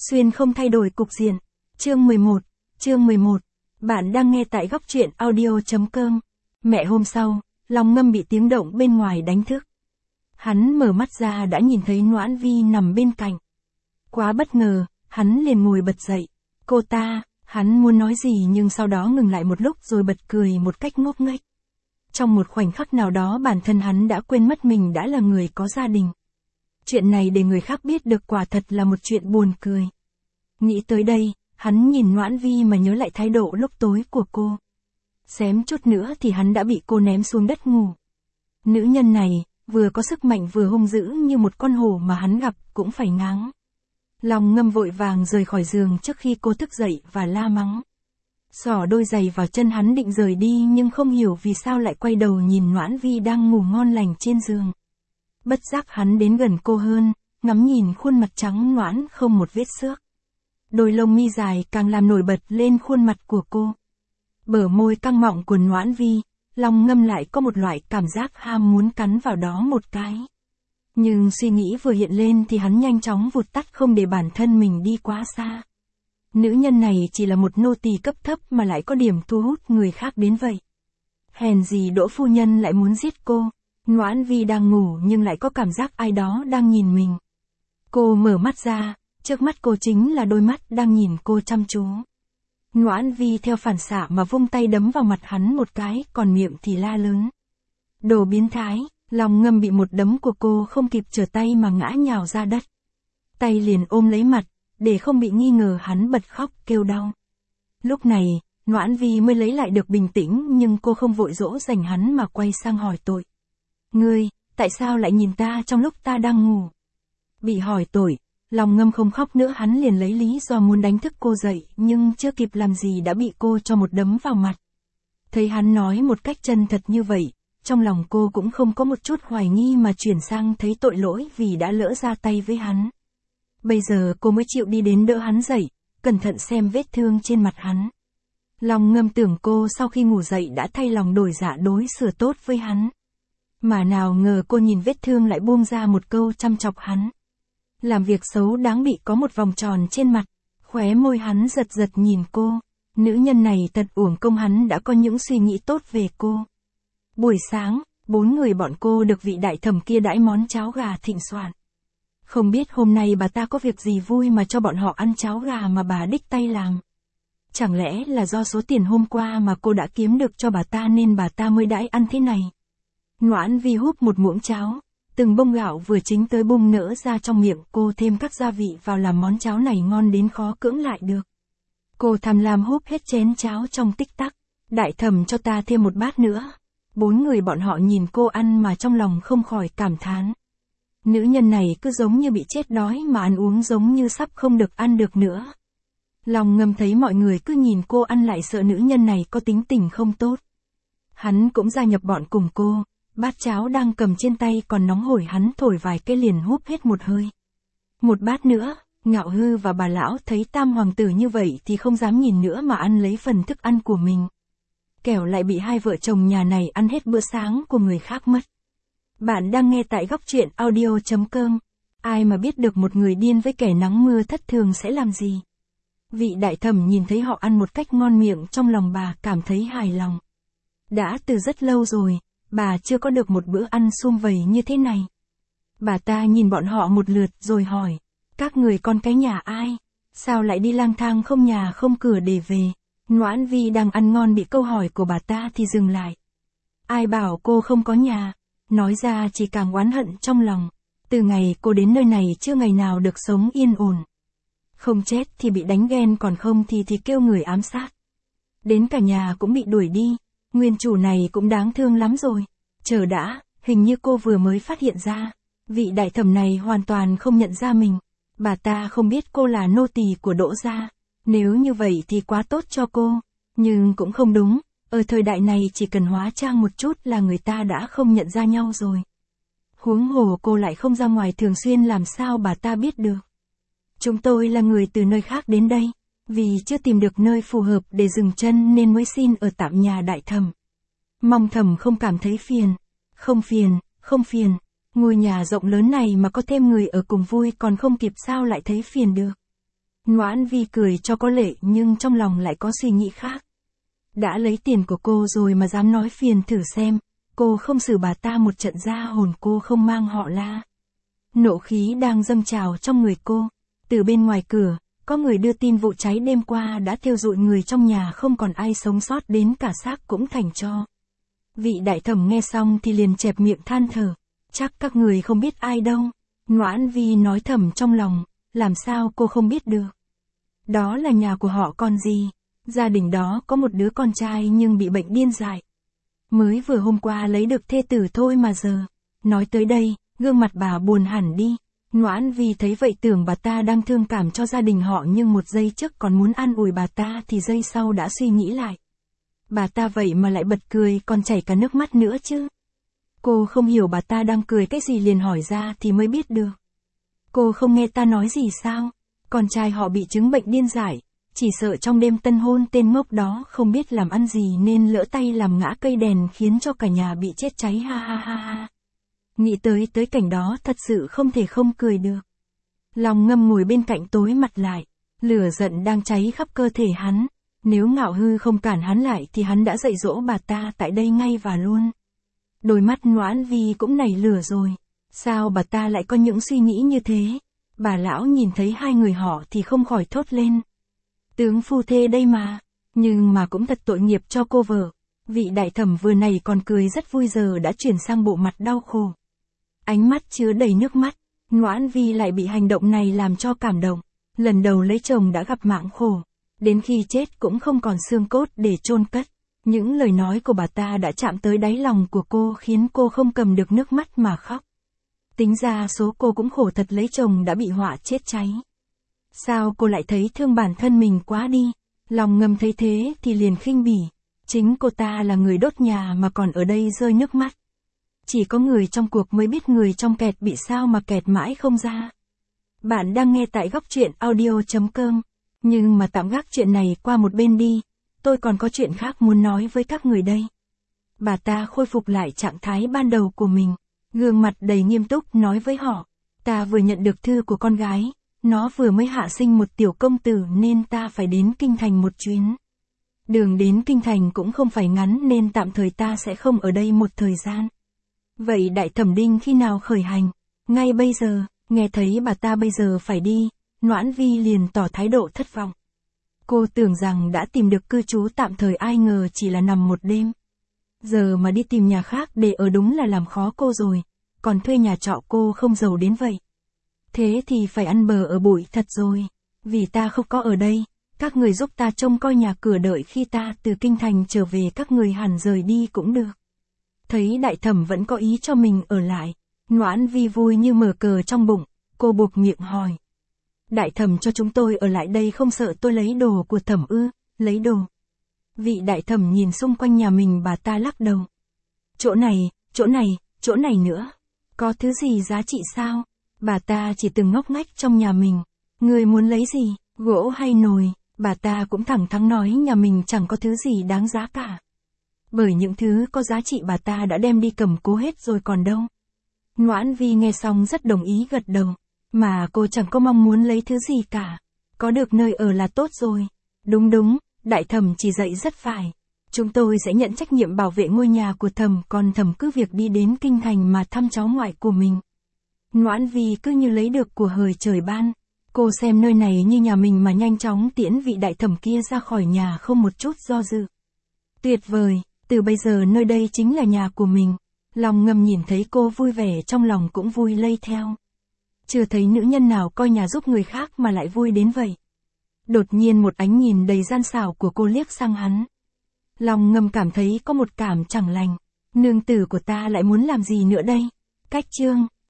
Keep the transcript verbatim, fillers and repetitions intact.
Xuyên không thay đổi cục diện. Chương mười một, chương mười một. Bạn đang nghe tại góc truyện audio.com. Mẹ hôm sau, Long Ngâm bị tiếng động bên ngoài đánh thức. Hắn mở mắt ra đã nhìn thấy Noãn Vi nằm bên cạnh. Quá bất ngờ, hắn liền ngồi bật dậy. Cô ta, hắn muốn nói gì nhưng sau đó ngừng lại một lúc rồi bật cười một cách ngốc nghếch. Trong một khoảnh khắc nào đó bản thân hắn đã quên mất mình đã là người có gia đình. Chuyện này để người khác biết được quả thật là một chuyện buồn cười. Nghĩ tới đây, hắn nhìn Noãn Vi mà nhớ lại thái độ lúc tối của cô. Xém chút nữa thì hắn đã bị cô ném xuống đất ngủ. Nữ nhân này, vừa có sức mạnh vừa hung dữ như một con hổ mà hắn gặp cũng phải ngáng. Long Ngâm vội vàng rời khỏi giường trước khi cô thức dậy và la mắng. Xỏ đôi giày vào chân hắn định rời đi nhưng không hiểu vì sao lại quay đầu nhìn Noãn Vi đang ngủ ngon lành trên giường. Bất giác hắn đến gần cô hơn, ngắm nhìn khuôn mặt trắng nõn không một vết xước. Đôi lông mi dài càng làm nổi bật lên khuôn mặt của cô. Bờ môi căng mọng của Noãn Vi, Long Ngâm lại có một loại cảm giác ham muốn cắn vào đó một cái. Nhưng suy nghĩ vừa hiện lên thì hắn nhanh chóng vụt tắt không để bản thân mình đi quá xa. Nữ nhân này chỉ là một nô tỳ cấp thấp mà lại có điểm thu hút người khác đến vậy. Hèn gì Đỗ phu nhân lại muốn giết cô. Noãn Vi đang ngủ nhưng lại có cảm giác ai đó đang nhìn mình. Cô mở mắt ra, trước mắt cô chính là đôi mắt đang nhìn cô chăm chú. Noãn Vi theo phản xạ mà vung tay đấm vào mặt hắn một cái, còn miệng thì la lớn. Đồ biến thái. Long Ngâm bị một đấm của cô không kịp trở tay mà ngã nhào ra đất. Tay liền ôm lấy mặt, để không bị nghi ngờ hắn bật khóc kêu đau. Lúc này, Noãn Vi mới lấy lại được bình tĩnh nhưng cô không vội dỗ dành hắn mà quay sang hỏi tội. Ngươi, tại sao lại nhìn ta trong lúc ta đang ngủ? Bị hỏi tội, Long Ngâm không khóc nữa, hắn liền lấy lý do muốn đánh thức cô dậy nhưng chưa kịp làm gì đã bị cô cho một đấm vào mặt. Thấy hắn nói một cách chân thật như vậy, trong lòng cô cũng không có một chút hoài nghi mà chuyển sang thấy tội lỗi vì đã lỡ ra tay với hắn. Bây giờ cô mới chịu đi đến đỡ hắn dậy, cẩn thận xem vết thương trên mặt hắn. Long Ngâm tưởng cô sau khi ngủ dậy đã thay lòng đổi dạ đối xử tốt với hắn. Mà nào ngờ cô nhìn vết thương lại buông ra một câu chăm chọc hắn. Làm việc xấu đáng bị có một vòng tròn trên mặt, khóe môi hắn giật giật nhìn cô. Nữ nhân này thật uổng công hắn đã có những suy nghĩ tốt về cô. Buổi sáng, bốn người bọn cô được vị đại thẩm kia đãi món cháo gà thịnh soạn. Không biết hôm nay bà ta có việc gì vui mà cho bọn họ ăn cháo gà mà bà đích tay làm. Chẳng lẽ là do số tiền hôm qua mà cô đã kiếm được cho bà ta nên bà ta mới đãi ăn thế này. Noãn Vi húp một muỗng cháo, từng bông gạo vừa chín tới bung nở ra trong miệng cô, thêm các gia vị vào làm món cháo này ngon đến khó cưỡng lại được. Cô tham lam húp hết chén cháo trong tích tắc. Đại thẩm cho ta thêm một bát nữa. Bốn người bọn họ nhìn cô ăn mà trong lòng không khỏi cảm thán. Nữ nhân này cứ giống như bị chết đói mà ăn uống giống như sắp không được ăn được nữa. Long Ngâm thấy mọi người cứ nhìn cô ăn lại sợ nữ nhân này có tính tình không tốt. Hắn cũng gia nhập bọn cùng cô, bát cháo đang cầm trên tay còn nóng hổi hắn thổi vài cái liền húp hết một hơi. Một bát nữa, Ngạo Hư và bà lão thấy tam hoàng tử như vậy thì không dám nhìn nữa mà ăn lấy phần thức ăn của mình. Kẻo lại bị hai vợ chồng nhà này ăn hết bữa sáng của người khác mất. Bạn đang nghe tại góc truyện audio.com. Ai mà biết được một người điên với kẻ nắng mưa thất thường sẽ làm gì. Vị đại thẩm nhìn thấy họ ăn một cách ngon miệng, trong lòng bà cảm thấy hài lòng. Đã từ rất lâu rồi, bà chưa có được một bữa ăn sum vầy như thế này. Bà ta nhìn bọn họ một lượt rồi hỏi, các người con cái nhà ai? Sao lại đi lang thang không nhà không cửa để về? Noãn Vi đang ăn ngon bị câu hỏi của bà ta thì dừng lại. Ai bảo cô không có nhà? Nói ra chỉ càng oán hận trong lòng. Từ ngày cô đến nơi này chưa ngày nào được sống yên ổn. Không chết thì bị đánh ghen, còn không thì thì kêu người ám sát. Đến cả nhà cũng bị đuổi đi. Nguyên chủ này cũng đáng thương lắm rồi. Chờ đã, hình như cô vừa mới phát hiện ra. Vị đại thẩm này hoàn toàn không nhận ra mình. Bà ta không biết cô là nô tỳ của Đỗ gia. Nếu như vậy thì quá tốt cho cô. Nhưng cũng không đúng. Ở thời đại này chỉ cần hóa trang một chút là người ta đã không nhận ra nhau rồi. Huống hồ cô lại không ra ngoài thường xuyên, làm sao bà ta biết được. Chúng tôi là người từ nơi khác đến đây. Vì chưa tìm được nơi phù hợp để dừng chân nên mới xin ở tạm nhà đại thẩm. Mong thẩm không cảm thấy phiền. Không phiền, không phiền. Ngôi nhà rộng lớn này mà có thêm người ở cùng vui còn không kịp sao lại thấy phiền được. Noãn Vi cười cho có lệ nhưng trong lòng lại có suy nghĩ khác. Đã lấy tiền của cô rồi mà dám nói phiền thử xem, cô không xử bà ta một trận ra hồn cô không mang họ La. Nộ khí đang dâng trào trong người cô. Từ bên ngoài cửa, có người đưa tin vụ cháy đêm qua đã thiêu rụi người trong nhà không còn ai sống sót đến cả xác cũng thành tro. Vị đại thẩm nghe xong thì liền chẹp miệng than thở. Chắc các người không biết ai đâu. Noãn Vi nói thầm trong lòng, làm sao cô không biết được. Đó là nhà của họ con gì. Gia đình đó có một đứa con trai nhưng bị bệnh điên dại. Mới vừa hôm qua lấy được thê tử thôi mà giờ. Nói tới đây, gương mặt bà buồn hẳn đi. Noãn Vi thấy vậy tưởng bà ta đang thương cảm cho gia đình họ nhưng một giây trước còn muốn an ủi bà ta thì giây sau đã suy nghĩ lại. Bà ta vậy mà lại bật cười còn chảy cả nước mắt nữa chứ. Cô không hiểu bà ta đang cười cái gì liền hỏi ra thì mới biết được. Cô không nghe ta nói gì sao? Con trai họ bị chứng bệnh điên dại, chỉ sợ trong đêm tân hôn tên ngốc đó không biết làm ăn gì nên lỡ tay làm ngã cây đèn khiến cho cả nhà bị chết cháy ha ha ha ha. Nghĩ tới tới cảnh đó thật sự không thể không cười được. Lòng Ngâm ngồi bên cạnh tối mặt lại, lửa giận đang cháy khắp cơ thể hắn. Nếu Ngạo Hư không cản hắn lại thì hắn đã dạy dỗ bà ta tại đây ngay và luôn. Đôi mắt Noãn Vi cũng nảy lửa rồi. Sao bà ta lại có những suy nghĩ như thế? Bà lão nhìn thấy hai người họ thì không khỏi thốt lên. Tướng phu thê đây mà. Nhưng mà cũng thật tội nghiệp cho cô vợ. Vị đại thẩm vừa này còn cười rất vui giờ đã chuyển sang bộ mặt đau khổ. Ánh mắt chứa đầy nước mắt. Noãn Vi lại bị hành động này làm cho cảm động. Lần đầu lấy chồng đã gặp mạng khổ. Đến khi chết cũng không còn xương cốt để chôn cất. Những lời nói của bà ta đã chạm tới đáy lòng của cô khiến cô không cầm được nước mắt mà khóc. Tính ra số cô cũng khổ thật lấy chồng đã bị họa chết cháy. Sao cô lại thấy thương bản thân mình quá đi? Lòng Ngâm thấy thế thì liền khinh bỉ. Chính cô ta là người đốt nhà mà còn ở đây rơi nước mắt. Chỉ có người trong cuộc mới biết người trong kẹt bị sao mà kẹt mãi không ra. Bạn đang nghe tại góc truyện audio chấm com. Nhưng mà tạm gác chuyện này qua một bên đi. Tôi còn có chuyện khác muốn nói với các người đây. Bà ta khôi phục lại trạng thái ban đầu của mình. Gương mặt đầy nghiêm túc nói với họ. Ta vừa nhận được thư của con gái. Nó vừa mới hạ sinh một tiểu công tử nên ta phải đến Kinh Thành một chuyến. Đường đến Kinh Thành cũng không phải ngắn nên tạm thời ta sẽ không ở đây một thời gian. Vậy đại thẩm Đinh khi nào khởi hành? Ngay bây giờ, nghe thấy bà ta bây giờ phải đi, Noãn Vi liền tỏ thái độ thất vọng. Cô tưởng rằng đã tìm được cư trú tạm thời ai ngờ chỉ là nằm một đêm. Giờ mà đi tìm nhà khác để ở đúng là làm khó cô rồi, còn thuê nhà trọ cô không giàu đến vậy. Thế thì phải ăn bờ ở bụi thật rồi, vì ta không có ở đây, các người giúp ta trông coi nhà cửa đợi khi ta từ Kinh Thành trở về các người hẳn rời đi cũng được. Thấy đại thẩm vẫn có ý cho mình ở lại, Noãn Vi vui như mở cờ trong bụng, cô buộc miệng hỏi. Đại thẩm cho chúng tôi ở lại đây không sợ tôi lấy đồ của thẩm ư? Lấy đồ. Vị đại thẩm nhìn xung quanh nhà mình bà ta lắc đầu. Chỗ này, chỗ này, chỗ này nữa. Có thứ gì giá trị sao? Bà ta chỉ từng ngóc ngách trong nhà mình. Người muốn lấy gì, gỗ hay nồi? Bà ta cũng thẳng thắn nói nhà mình chẳng có thứ gì đáng giá cả. Bởi những thứ có giá trị bà ta đã đem đi cầm cố hết rồi còn đâu. Noãn Vi nghe xong rất đồng ý gật đầu. Mà cô chẳng có mong muốn lấy thứ gì cả. Có được nơi ở là tốt rồi. Đúng đúng, đại thẩm chỉ dạy rất phải. Chúng tôi sẽ nhận trách nhiệm bảo vệ ngôi nhà của thẩm, còn thẩm cứ việc đi đến Kinh Thành mà thăm cháu ngoại của mình. Noãn Vi cứ như lấy được của hời trời ban. Cô xem nơi này như nhà mình mà nhanh chóng tiễn vị đại thẩm kia ra khỏi nhà không một chút do dự. Tuyệt vời, từ bây giờ nơi đây chính là nhà của mình. Lòng Ngâm nhìn thấy cô vui vẻ trong lòng cũng vui lây theo. Chưa thấy nữ nhân nào coi nhà giúp người khác mà lại vui đến vậy. Đột nhiên một ánh nhìn đầy gian xảo của cô liếc sang hắn. Lòng Ngâm cảm thấy có một cảm chẳng lành. Nương tử của ta lại muốn làm gì nữa đây? Cách chương.